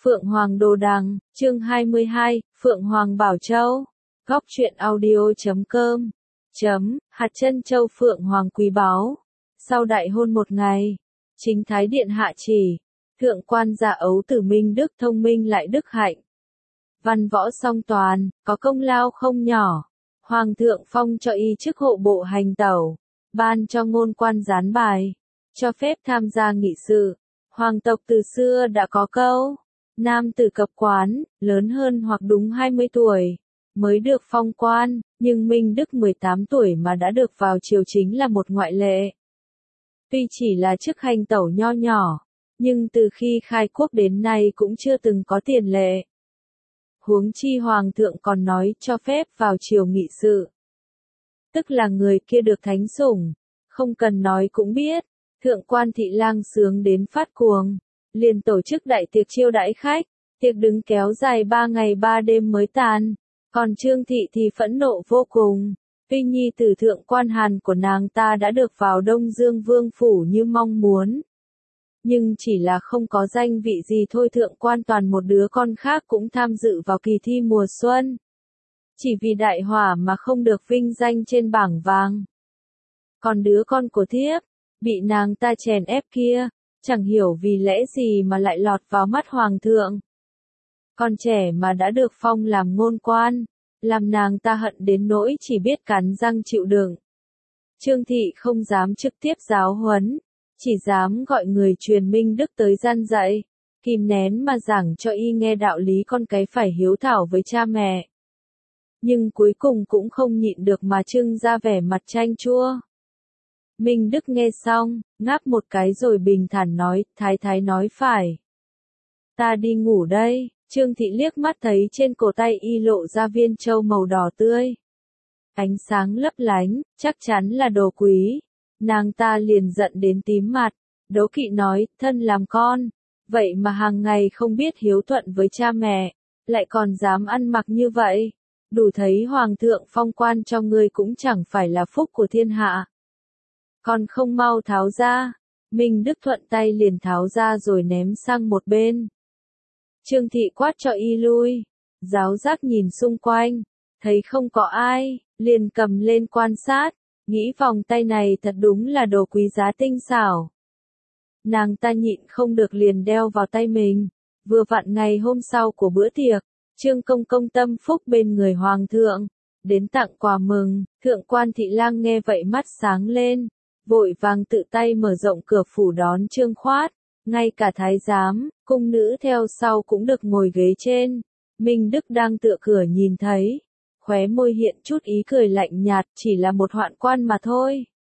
Phượng Hoàng Đồ Đằng, chương 22, Phượng Hoàng Bảo Châu. Góc truyện audio.com. Hạt chân châu Phượng Hoàng quý báu. Sau đại hôn một ngày, chính thái điện hạ chỉ, thượng quan gia ấu tử minh đức thông minh lại đức hạnh. Văn võ song toàn, có công lao không nhỏ. Hoàng thượng phong cho y chức hộ bộ hành tẩu, ban cho ngôn quan gián bài, cho phép tham gia nghị sự. Hoàng tộc từ xưa đã có câu, nam tử cập quán, lớn hơn hoặc đúng 20 tuổi, mới được phong quan, nhưng Minh Đức 18 tuổi mà đã được vào triều chính là một ngoại lệ. Tuy chỉ là chức hành tẩu nho nhỏ, nhưng từ khi khai quốc đến nay cũng chưa từng có tiền lệ. Huống chi Hoàng thượng còn nói cho phép vào triều nghị sự. Tức là người kia được thánh sủng, không cần nói cũng biết. Thượng quan thị lang sướng đến phát cuồng, liền tổ chức đại tiệc chiêu đãi khách, tiệc đứng kéo dài 3 ngày 3 đêm mới tàn. Còn Trương thị thì phẫn nộ vô cùng, tuy nhi tử thượng quan Hàn của nàng ta đã được vào Đông Dương Vương phủ như mong muốn. Nhưng chỉ là không có danh vị gì thôi, thượng quan Toàn một đứa con khác cũng tham dự vào kỳ thi mùa xuân. Chỉ vì đại hỏa mà không được vinh danh trên bảng vàng. Còn đứa con của thiếp, bị nàng ta chèn ép kia, chẳng hiểu vì lẽ gì mà lại lọt vào mắt hoàng thượng. Con trẻ mà đã được phong làm ngôn quan, làm nàng ta hận đến nỗi chỉ biết cắn răng chịu đựng. Trương thị không dám trực tiếp giáo huấn, chỉ dám gọi người truyền Minh Đức tới gian dạy, kìm nén mà giảng cho y nghe đạo lý con cái phải hiếu thảo với cha mẹ. Nhưng cuối cùng cũng không nhịn được mà trưng ra vẻ mặt chanh chua. Minh Đức nghe xong, ngáp một cái rồi bình thản nói, thái thái nói phải. Ta đi ngủ đây. Trương thị liếc mắt thấy trên cổ tay y lộ ra viên châu màu đỏ tươi. Ánh sáng lấp lánh, chắc chắn là đồ quý. Nàng ta liền giận đến tím mặt, đố kỵ nói, thân làm con, vậy mà hàng ngày không biết hiếu thuận với cha mẹ, lại còn dám ăn mặc như vậy. Đủ thấy hoàng thượng phong quan cho ngươi cũng chẳng phải là phúc của thiên hạ. Còn không mau tháo ra. Minh Đức thuận tay liền tháo ra rồi ném sang một bên. Trương thị quát cho y lui, giáo giác nhìn xung quanh, thấy không có ai, liền cầm lên quan sát, nghĩ vòng tay này thật đúng là đồ quý giá tinh xảo. Nàng ta nhịn không được liền đeo vào tay mình, vừa vặn ngày hôm sau của bữa tiệc, Trương công công tâm phúc bên người hoàng thượng, đến tặng quà mừng. Thượng quan thị lang nghe vậy mắt sáng lên, vội vàng tự tay mở rộng cửa phủ đón Trương khoát. Ngay cả thái giám, cung nữ theo sau cũng được ngồi ghế trên. Minh Đức đang tựa cửa nhìn thấy, khóe môi hiện chút ý cười lạnh nhạt, chỉ là một hoạn quan mà thôi.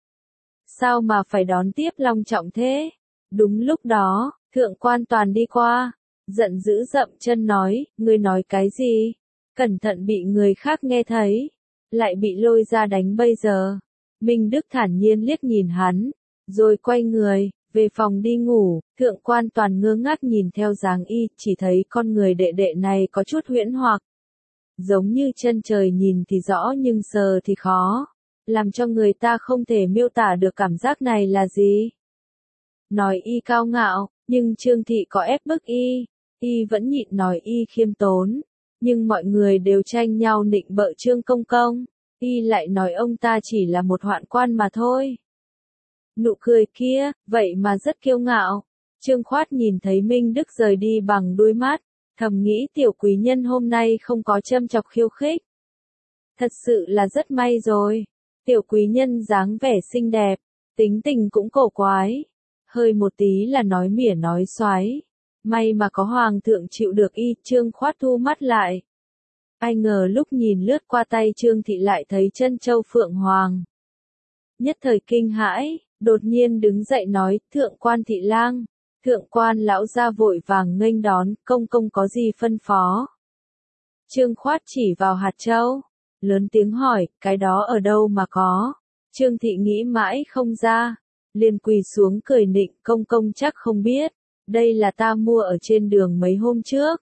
Sao mà phải đón tiếp long trọng thế? Đúng lúc đó, thượng quan Toàn đi qua, giận dữ dậm chân nói, ngươi nói cái gì? Cẩn thận bị người khác nghe thấy, lại bị lôi ra đánh bây giờ. Minh Đức thản nhiên liếc nhìn hắn, rồi quay người về phòng đi ngủ. Thượng quan Toàn ngơ ngác nhìn theo dáng y, chỉ thấy con người đệ đệ này có chút huyễn hoặc. Giống như chân trời nhìn thì rõ nhưng sờ thì khó, làm cho người ta không thể miêu tả được cảm giác này là gì. Nói y cao ngạo, nhưng Trương thị có ép bức y vẫn nhịn nói y khiêm tốn, nhưng mọi người đều tranh nhau nịnh bợ Trương công công, y lại nói ông ta chỉ là một hoạn quan mà thôi. Nụ cười kia, vậy mà rất kiêu ngạo. Trương khoát nhìn thấy Minh Đức rời đi bằng đôi mắt, thầm nghĩ tiểu quý nhân hôm nay không có châm chọc khiêu khích. Thật sự là rất may rồi. Tiểu quý nhân dáng vẻ xinh đẹp, tính tình cũng cổ quái. Hơi một tí là nói mỉa nói xoái. May mà có hoàng thượng chịu được y. Trương khoát thu mắt lại. Ai ngờ lúc nhìn lướt qua tay Trương thị lại thấy chân châu Phượng Hoàng. Nhất thời kinh hãi. Đột nhiên đứng dậy nói, thượng quan thị lang, thượng quan lão gia vội vàng nghênh đón, công công có gì phân phó. Trương khoát chỉ vào hạt châu, lớn tiếng hỏi, cái đó ở đâu mà có. Trương thị nghĩ mãi không ra, liền quỳ xuống cười nịnh, công công chắc không biết, đây là ta mua ở trên đường mấy hôm trước,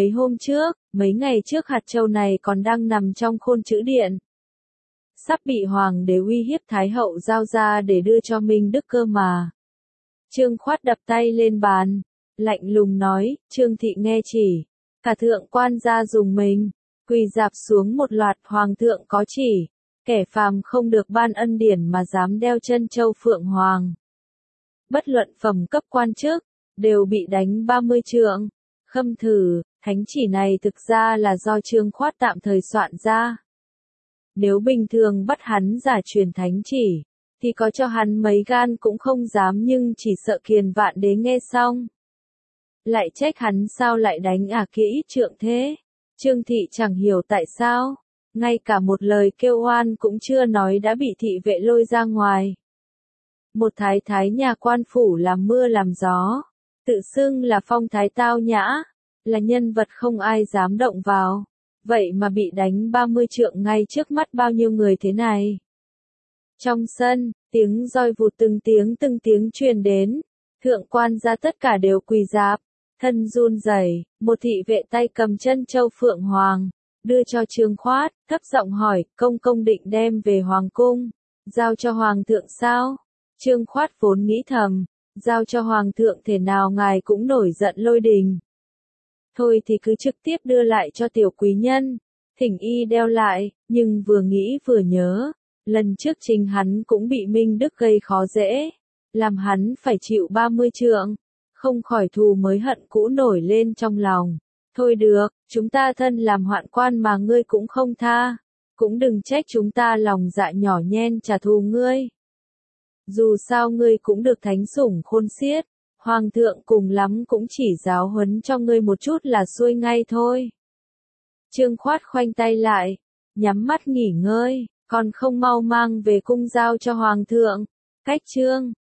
mấy ngày trước hạt châu này còn đang nằm trong khôn chữ điện. Sắp bị hoàng đế uy hiếp thái hậu giao ra để đưa cho Minh Đức cơ mà. Trương khoát đập tay lên bàn, lạnh lùng nói, Trương Thị nghe chỉ. Cả thượng quan gia dùng mình, quỳ rạp xuống một loạt, hoàng thượng có chỉ. Kẻ phàm không được ban ân điển mà dám đeo chân châu Phượng Hoàng. Bất luận phẩm cấp quan chức, đều bị đánh 30 trượng. Khâm thử, thánh chỉ này thực ra là do Trương Khoát tạm thời soạn ra. Nếu bình thường bắt hắn giả truyền thánh chỉ, thì có cho hắn mấy gan cũng không dám, nhưng chỉ sợ Kiền Vạn Đế nghe xong. Lại trách hắn sao lại đánh kỹ trượng thế. Trương Thị chẳng hiểu tại sao, ngay cả một lời kêu oan cũng chưa nói đã bị thị vệ lôi ra ngoài. Một thái thái nhà quan phủ làm mưa làm gió, tự xưng là phong thái tao nhã, là nhân vật không ai dám động vào, vậy mà bị đánh 30 trượng ngay trước mắt bao nhiêu người thế này. Trong sân, tiếng roi vụt từng tiếng truyền đến, thượng quan gia tất cả đều quỳ rạp, thân run rẩy, một thị vệ tay cầm chân châu Phượng Hoàng, đưa cho Trương Khoát, thấp giọng hỏi, công định đem về hoàng cung, giao cho hoàng thượng sao? Trương Khoát vốn nghĩ thầm, giao cho hoàng thượng thể nào ngài cũng nổi giận lôi đình. Thôi thì cứ trực tiếp đưa lại cho tiểu quý nhân, thỉnh y đeo lại, nhưng vừa nghĩ vừa nhớ, lần trước chính hắn cũng bị Minh Đức gây khó dễ, làm hắn phải chịu 30 trượng, không khỏi thù mới hận cũ nổi lên trong lòng. Thôi được, chúng ta thân làm hoạn quan mà ngươi cũng không tha, cũng đừng trách chúng ta lòng dạ nhỏ nhen trả thù ngươi. Dù sao ngươi cũng được thánh sủng khôn xiết, hoàng thượng cùng lắm cũng chỉ giáo huấn cho ngươi một chút là xuôi ngay thôi. Trương Khoát khoanh tay lại, nhắm mắt nghỉ ngơi, còn không mau mang về cung giao cho hoàng thượng. Cách chương